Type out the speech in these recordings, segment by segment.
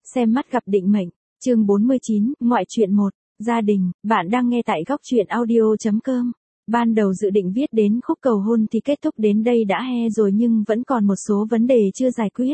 Xem mắt gặp định mệnh, chương 49, ngoại truyện 1, gia đình, bạn đang nghe tại góc truyện audio.com. Ban đầu dự định viết đến khúc cầu hôn thì kết thúc đến đây đã he rồi nhưng vẫn còn một số vấn đề chưa giải quyết.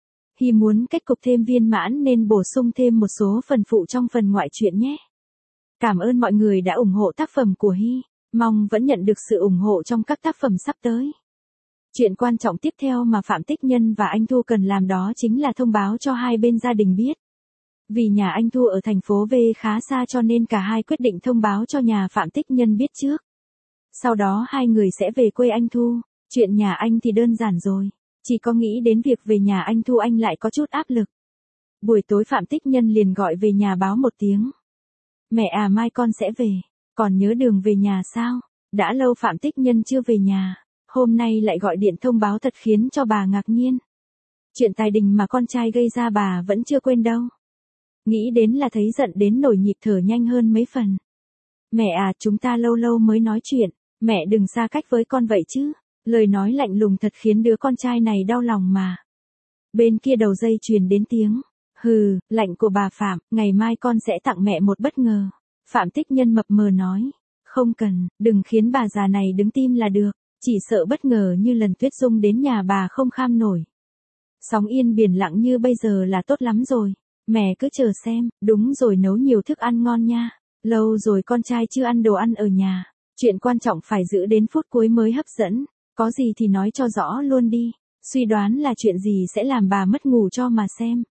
Hy muốn kết cục thêm viên mãn nên bổ sung thêm một số phần phụ trong phần ngoại truyện nhé. Cảm ơn mọi người đã ủng hộ tác phẩm của Hy, mong vẫn nhận được sự ủng hộ trong các tác phẩm sắp tới. Chuyện quan trọng tiếp theo mà Phạm Tích Nhân và anh Thu cần làm đó chính là thông báo cho hai bên gia đình biết. Vì nhà anh Thu ở thành phố V khá xa cho nên cả hai quyết định thông báo cho nhà Phạm Tích Nhân biết trước. Sau đó hai người sẽ về quê anh Thu. Chuyện nhà anh thì đơn giản rồi, chỉ có nghĩ đến việc về nhà anh Thu anh lại có chút áp lực. Buổi tối Phạm Tích Nhân liền gọi về nhà báo một tiếng. Mẹ à, mai con sẽ về, còn nhớ đường về nhà sao? Đã lâu Phạm Tích Nhân chưa về nhà, hôm nay lại gọi điện thông báo thật khiến cho bà ngạc nhiên. Chuyện tài đình mà con trai gây ra bà vẫn chưa quên đâu. Nghĩ đến là thấy giận đến nổi nhịp thở nhanh hơn mấy phần. Mẹ à, chúng ta lâu lâu mới nói chuyện, mẹ đừng xa cách với con vậy chứ. Lời nói lạnh lùng thật khiến đứa con trai này đau lòng mà. Bên kia đầu dây truyền đến tiếng. Hừ, lạnh của bà Phạm, ngày mai con sẽ tặng mẹ một bất ngờ. Phạm Tích Nhân mập mờ nói. Không cần, đừng khiến bà già này đứng tim là được. Chỉ sợ bất ngờ như lần Tuyết Dung đến nhà bà không kham nổi. Sóng yên biển lặng như bây giờ là tốt lắm rồi. Mẹ cứ chờ xem, đúng rồi, nấu nhiều thức ăn ngon nha. Lâu rồi con trai chưa ăn đồ ăn ở nhà. Chuyện quan trọng phải giữ đến phút cuối mới hấp dẫn. Có gì thì nói cho rõ luôn đi. Suy đoán là chuyện gì sẽ làm bà mất ngủ cho mà xem.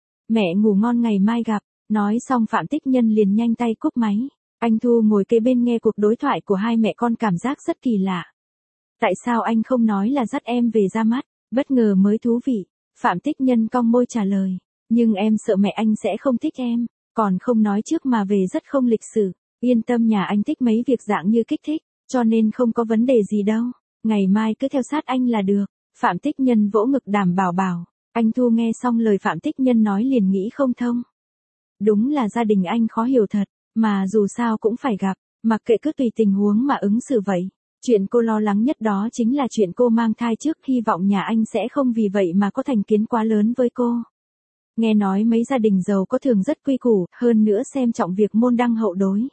Mẹ ngủ ngon, ngày mai gặp. Nói xong Phạm Tích Nhân liền nhanh tay cúp máy. Anh Thu ngồi kế bên nghe cuộc đối thoại của hai mẹ con cảm giác rất kỳ lạ. Tại sao anh không nói là dắt em về ra mắt? Bất ngờ mới thú vị. Phạm Tích Nhân cong môi trả lời. Nhưng em sợ mẹ anh sẽ không thích em. Còn không nói trước mà về rất không lịch sự. Yên tâm, nhà anh thích mấy việc dạng như kích thích. Cho nên không có vấn đề gì đâu. Ngày mai cứ theo sát anh là được. Phạm Tích Nhân vỗ ngực đảm bảo. Anh Thu nghe xong lời Phạm Tích Nhân nói liền nghĩ không thông. Đúng là gia đình anh khó hiểu thật. Mà dù sao cũng phải gặp. Mặc kệ cứ tùy tình huống mà ứng xử vậy. Chuyện cô lo lắng nhất đó chính là chuyện cô mang thai trước, hy vọng nhà anh sẽ không vì vậy mà có thành kiến quá lớn với cô. Nghe nói mấy gia đình giàu có thường rất quy củ, hơn nữa xem trọng việc môn đăng hậu đối.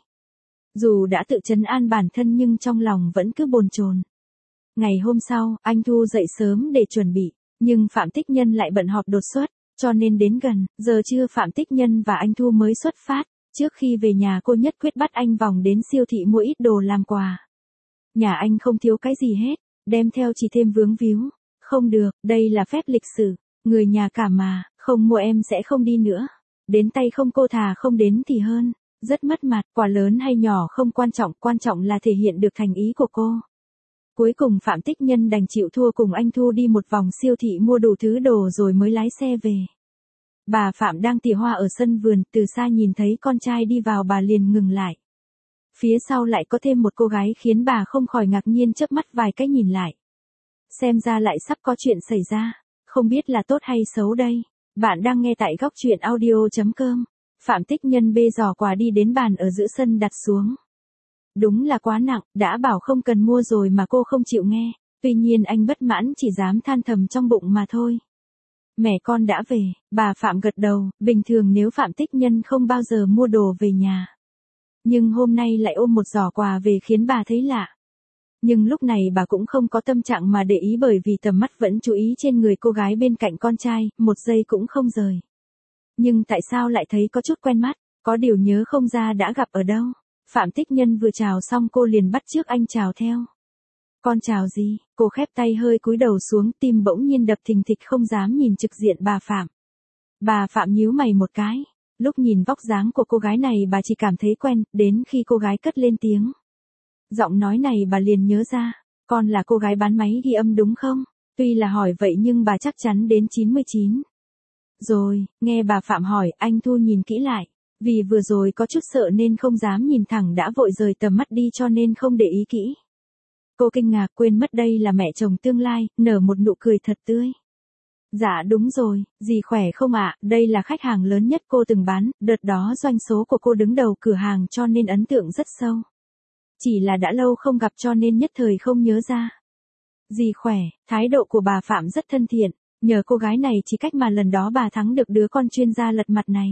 Dù đã tự trấn an bản thân nhưng trong lòng vẫn cứ bồn chồn. Ngày hôm sau, anh Thu dậy sớm để chuẩn bị, nhưng Phạm Tích Nhân lại bận họp đột xuất, cho nên đến gần giờ trưa Phạm Tích Nhân và anh Thu mới xuất phát. Trước khi về nhà cô nhất quyết bắt anh vòng đến siêu thị mua ít đồ làm quà. Nhà anh không thiếu cái gì hết, đem theo chỉ thêm vướng víu. Không được, đây là phép lịch sử, người nhà cả mà, không mua em sẽ không đi nữa. Đến tay không cô thà không đến thì hơn, rất mất mặt, quà lớn hay nhỏ không quan trọng là thể hiện được thành ý của cô. Cuối cùng Phạm Tích Nhân đành chịu thua cùng anh Thu đi một vòng siêu thị mua đủ thứ đồ rồi mới lái xe về. Bà Phạm đang tỉa hoa ở sân vườn, từ xa nhìn thấy con trai đi vào bà liền ngừng lại. Phía sau lại có thêm một cô gái khiến bà không khỏi ngạc nhiên, chớp mắt vài cái nhìn lại. Xem ra lại sắp có chuyện xảy ra, không biết là tốt hay xấu đây. Bạn đang nghe tại góc truyện audio.com. Phạm Tích Nhân bê giỏ quà đi đến bàn ở giữa sân đặt xuống. Đúng là quá nặng, đã bảo không cần mua rồi mà cô không chịu nghe. Tuy nhiên anh bất mãn chỉ dám than thầm trong bụng mà thôi. Mẹ con đã về, bà Phạm gật đầu, bình thường nếu Phạm Tích Nhân không bao giờ mua đồ về nhà. Nhưng hôm nay lại ôm một giỏ quà về khiến bà thấy lạ. Nhưng lúc này bà cũng không có tâm trạng mà để ý bởi vì tầm mắt vẫn chú ý trên người cô gái bên cạnh con trai, một giây cũng không rời. Nhưng tại sao lại thấy có chút quen mắt, có điều nhớ không ra đã gặp ở đâu. Phạm Tích Nhân vừa chào xong cô liền bắt chước anh chào theo. Con chào gì? Cô khép tay hơi cúi đầu xuống, tim bỗng nhiên đập thình thịch không dám nhìn trực diện bà Phạm. Bà Phạm nhíu mày một cái. Lúc nhìn vóc dáng của cô gái này bà chỉ cảm thấy quen, đến khi cô gái cất lên tiếng. Giọng nói này bà liền nhớ ra, con là cô gái bán máy ghi âm đúng không? Tuy là hỏi vậy nhưng bà chắc chắn đến 99. Rồi, nghe bà Phạm hỏi, anh Thu nhìn kỹ lại. Vì vừa rồi có chút sợ nên không dám nhìn thẳng đã vội rời tầm mắt đi cho nên không để ý kỹ. Cô kinh ngạc quên mất đây là mẹ chồng tương lai, nở một nụ cười thật tươi. Dạ đúng rồi, dì khỏe không ạ? Đây là khách hàng lớn nhất cô từng bán, đợt đó doanh số của cô đứng đầu cửa hàng cho nên ấn tượng rất sâu. Chỉ là đã lâu không gặp cho nên nhất thời không nhớ ra. Dì khỏe, thái độ của bà Phạm rất thân thiện, Nhờ cô gái này chỉ cách mà lần đó bà thắng được đứa con chuyên gia lật mặt này.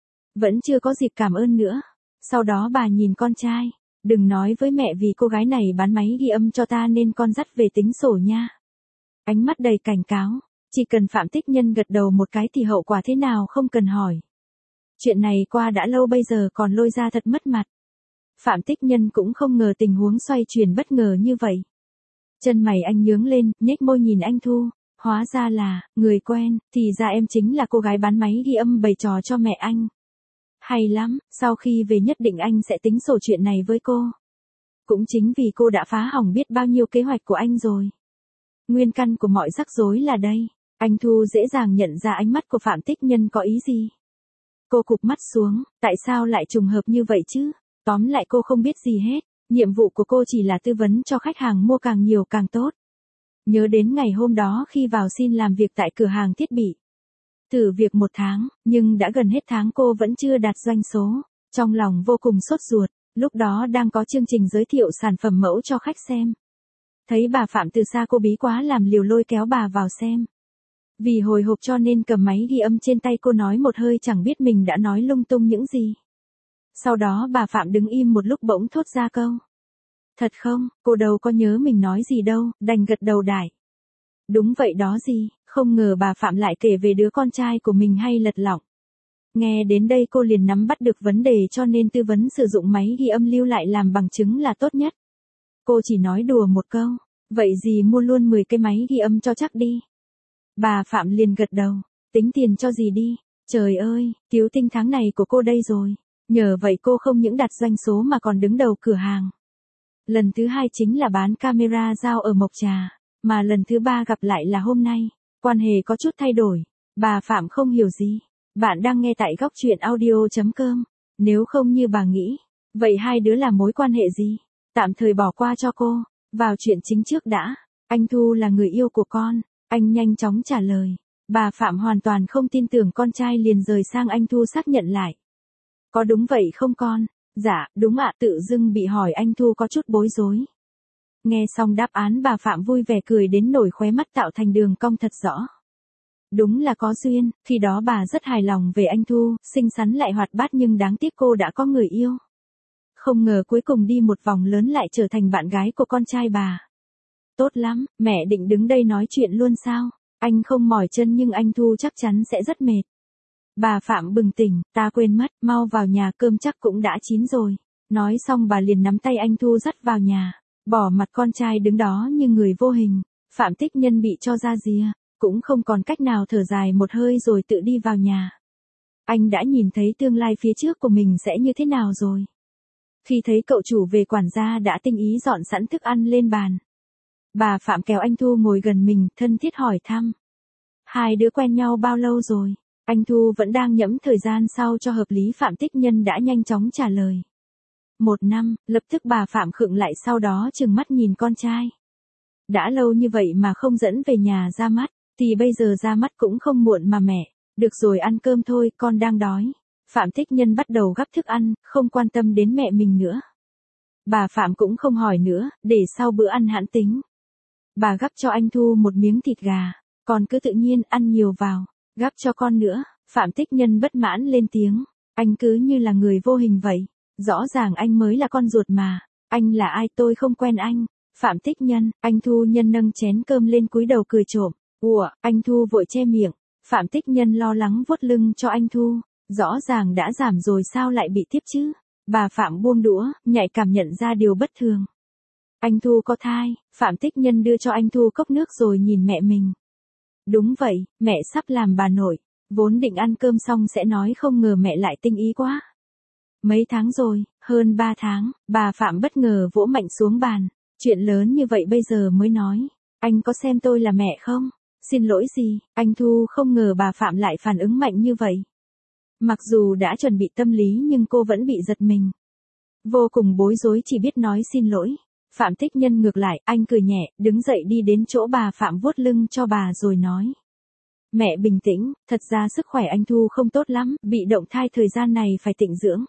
Vẫn chưa có dịp cảm ơn nữa. Sau đó bà nhìn con trai. Đừng nói với mẹ vì cô gái này bán máy ghi âm cho ta nên con dắt về tính sổ nha. Ánh mắt đầy cảnh cáo. Chỉ cần Phạm Tích Nhân gật đầu một cái thì hậu quả thế nào không cần hỏi. Chuyện này qua đã lâu bây giờ còn lôi ra thật mất mặt. Phạm Tích Nhân cũng không ngờ tình huống xoay chuyển bất ngờ như vậy. Chân mày anh nhướng lên, nhếch môi nhìn anh Thu. Hóa ra là, người quen, thì ra em chính là cô gái bán máy ghi âm bày trò cho mẹ anh. Hay lắm, sau khi về nhất định anh sẽ tính sổ chuyện này với cô. Cũng chính vì cô đã phá hỏng biết bao nhiêu kế hoạch của anh rồi. Nguyên căn của mọi rắc rối là đây. Anh Thu dễ dàng nhận ra ánh mắt của Phạm Tích Nhân có ý gì. Cô cụp mắt xuống, tại sao lại trùng hợp như vậy chứ? Tóm lại cô không biết gì hết. Nhiệm vụ của cô chỉ là tư vấn cho khách hàng mua càng nhiều càng tốt. Nhớ đến ngày hôm đó khi vào xin làm việc tại cửa hàng thiết bị. Thử việc 1 tháng, nhưng đã gần hết tháng cô vẫn chưa đạt doanh số. Trong lòng vô cùng sốt ruột, lúc đó đang có chương trình giới thiệu sản phẩm mẫu cho khách xem. Thấy bà Phạm từ xa cô bí quá làm liều lôi kéo bà vào xem. Vì hồi hộp cho nên cầm máy ghi âm trên tay cô nói một hơi chẳng biết mình đã nói lung tung những gì. Sau đó bà Phạm đứng im một lúc bỗng thốt ra câu. Thật không, cô đâu có nhớ mình nói gì đâu, đành gật đầu đại. Đúng vậy đó gì, không ngờ bà Phạm lại kể về đứa con trai của mình hay lật lọng. Nghe đến đây cô liền nắm bắt được vấn đề cho nên tư vấn sử dụng máy ghi âm lưu lại làm bằng chứng là tốt nhất. Cô chỉ nói đùa một câu, vậy gì mua luôn 10 cái máy ghi âm cho chắc đi. Bà Phạm liền gật đầu, tính tiền cho gì đi, trời ơi, cứu tinh tháng này của cô đây rồi. Nhờ vậy cô không những đạt doanh số mà còn đứng đầu cửa hàng. Lần thứ 2 chính là bán camera dao ở Mộc Trà, mà lần thứ 3 gặp lại là hôm nay. Quan hệ có chút thay đổi. Bà Phạm không hiểu gì. Bạn đang nghe tại góc truyện audio.com. Nếu không như bà nghĩ, vậy hai đứa là mối quan hệ gì? Tạm thời bỏ qua cho cô. Vào chuyện chính trước đã. Anh Thu là người yêu của con. Anh nhanh chóng trả lời. Bà Phạm hoàn toàn không tin tưởng con trai liền rời sang anh Thu xác nhận lại. Có đúng vậy không con? Dạ, đúng ạ. Tự dưng bị hỏi anh Thu có chút bối rối. Nghe xong đáp án bà Phạm vui vẻ cười đến nổi khóe mắt tạo thành đường cong thật rõ. Đúng là có duyên, khi đó bà rất hài lòng về anh Thu, xinh xắn lại hoạt bát nhưng đáng tiếc cô đã có người yêu. Không ngờ cuối cùng đi một vòng lớn lại trở thành bạn gái của con trai bà. Tốt lắm, mẹ định đứng đây nói chuyện luôn sao? Anh không mỏi chân nhưng anh Thu chắc chắn sẽ rất mệt. Bà Phạm bừng tỉnh, ta quên mất, mau vào nhà cơm chắc cũng đã chín rồi. Nói xong bà liền nắm tay anh Thu dắt vào nhà. Bỏ mặt con trai đứng đó như người vô hình. Phạm Tích Nhân bị cho ra rìa, cũng không còn cách nào thở dài một hơi rồi tự đi vào nhà. Anh đã nhìn thấy tương lai phía trước của mình sẽ như thế nào rồi. Khi thấy cậu chủ về quản gia đã tinh ý dọn sẵn thức ăn lên bàn. Bà Phạm kéo anh Thu ngồi gần mình, thân thiết hỏi thăm. Hai đứa quen nhau bao lâu rồi? Anh Thu vẫn đang nhẫm thời gian sau cho hợp lý. Phạm Tích Nhân đã nhanh chóng trả lời. 1 năm, lập tức bà Phạm khựng lại sau đó trừng mắt nhìn con trai. Đã lâu như vậy mà không dẫn về nhà ra mắt, thì bây giờ ra mắt cũng không muộn mà mẹ. Được rồi ăn cơm thôi, con đang đói. Phạm Tích Nhân bắt đầu gắp thức ăn, không quan tâm đến mẹ mình nữa. Bà Phạm cũng không hỏi nữa, để sau bữa ăn hãn tính. Bà gắp cho anh Thu một miếng thịt gà, con cứ tự nhiên ăn nhiều vào, gắp cho con nữa. Phạm Tích Nhân bất mãn lên tiếng, anh cứ như là người vô hình vậy. Rõ ràng anh mới là con ruột mà. Anh là ai tôi không quen anh. Phạm Tích Nhân, anh Thu Nhân nâng chén cơm lên cúi đầu cười trộm. Ủa, anh Thu vội che miệng. Phạm Tích Nhân lo lắng vuốt lưng cho anh Thu. Rõ ràng đã giảm rồi sao lại bị tiếp chứ? Bà Phạm buông đũa, nhạy cảm nhận ra điều bất thường. Anh Thu có thai. Phạm Tích Nhân đưa cho anh Thu cốc nước rồi nhìn mẹ mình. Đúng vậy, mẹ sắp làm bà nội. Vốn định ăn cơm xong sẽ nói không ngờ mẹ lại tinh ý quá. Mấy tháng rồi, hơn 3 tháng, bà Phạm bất ngờ vỗ mạnh xuống bàn. Chuyện lớn như vậy bây giờ mới nói. Anh có xem tôi là mẹ không? Xin lỗi gì, anh Thu không ngờ bà Phạm lại phản ứng mạnh như vậy. Mặc dù đã chuẩn bị tâm lý nhưng cô vẫn bị giật mình. Vô cùng bối rối chỉ biết nói xin lỗi. Phạm Tích Nhân ngược lại, anh cười nhẹ, đứng dậy đi đến chỗ bà Phạm vuốt lưng cho bà rồi nói. Mẹ bình tĩnh, thật ra sức khỏe anh Thu không tốt lắm, bị động thai thời gian này phải tịnh dưỡng.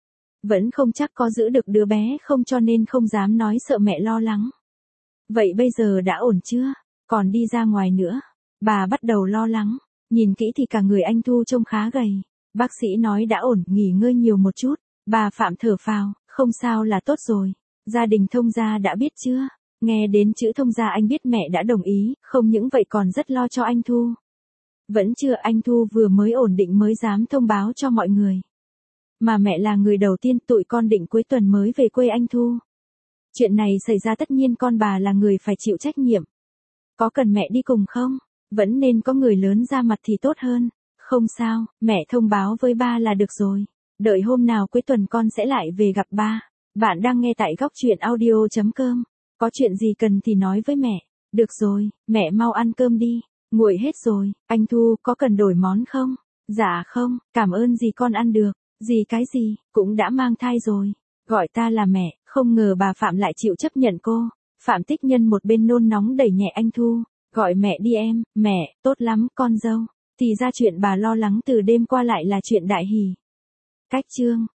Vẫn không chắc có giữ được đứa bé không cho nên không dám nói sợ mẹ lo lắng. Vậy bây giờ đã ổn chưa? Còn đi ra ngoài nữa. Bà bắt đầu lo lắng, nhìn kỹ thì cả người anh Thu trông khá gầy. Bác sĩ nói đã ổn, nghỉ ngơi nhiều một chút. Bà Phạm thở phào, không sao là tốt rồi. Gia đình Thông gia đã biết chưa? Nghe đến chữ Thông gia anh biết mẹ đã đồng ý, không những vậy còn rất lo cho anh Thu. Vẫn chưa, anh Thu vừa mới ổn định mới dám thông báo cho mọi người. Mà mẹ là người đầu tiên, tụi con định cuối tuần mới về quê anh Thu. Chuyện này xảy ra tất nhiên con bà là người phải chịu trách nhiệm. Có cần mẹ đi cùng không? Vẫn nên có người lớn ra mặt thì tốt hơn. Không sao, mẹ thông báo với ba là được rồi. Đợi hôm nào cuối tuần con sẽ lại về gặp ba. Bạn đang nghe tại góc truyện audio.com. Có chuyện gì cần thì nói với mẹ. Được rồi, mẹ mau ăn cơm đi. Nguội hết rồi, anh Thu có cần đổi món không? Dạ không, cảm ơn gì con ăn được. Gì cái gì, cũng đã mang thai rồi. Gọi ta là mẹ, không ngờ bà Phạm lại chịu chấp nhận cô. Phạm Tích Nhân một bên nôn nóng đẩy nhẹ anh Thu. Gọi mẹ đi em, mẹ, tốt lắm, con dâu. Thì ra chuyện bà lo lắng từ đêm qua lại là chuyện đại hỷ. Cách chương